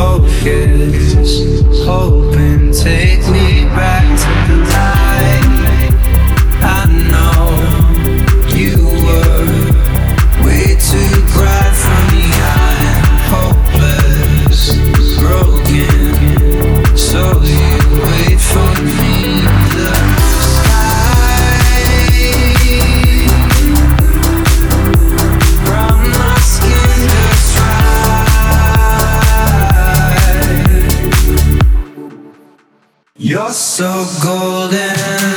focus, hoping take me back to the light. I know you were way too bright for me. I'm hopeless, broken, so you wait for me. The sky from my skin just right. You're so golden.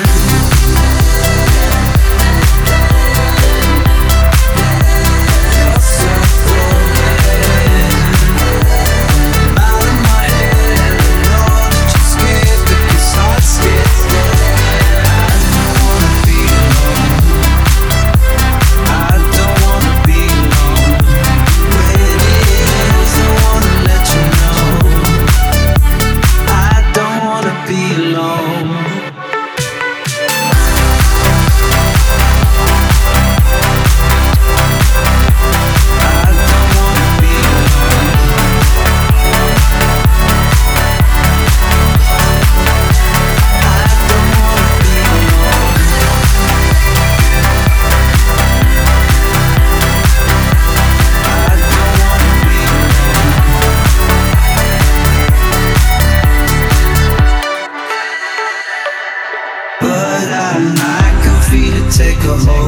Take a hold.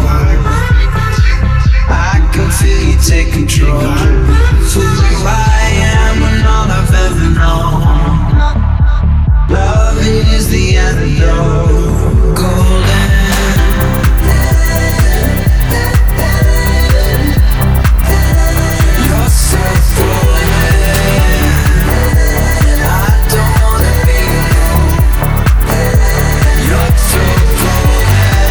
I can feel you take control. Who I am and all I've ever known. Love is the antidote. Golden. You're so golden. I don't wanna be alone. You're so golden.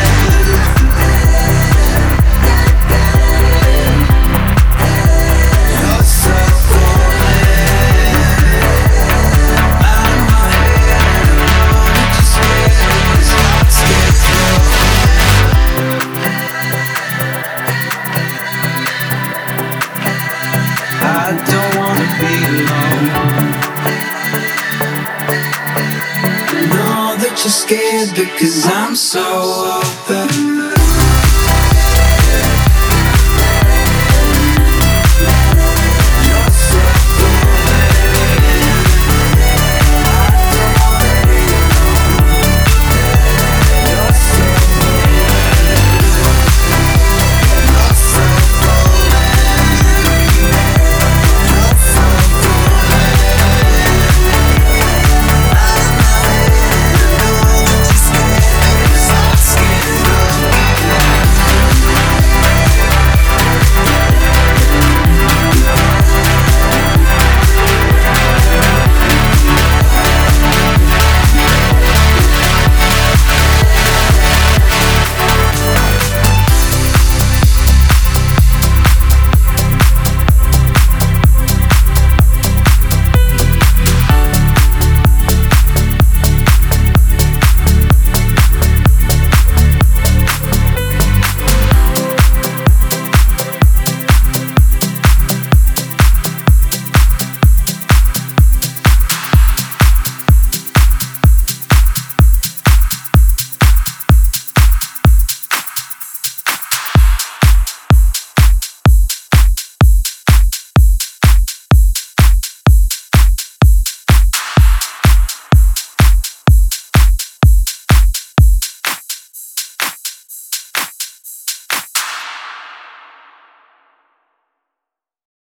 I don't wanna be alone. Know that you're scared because I'm so open.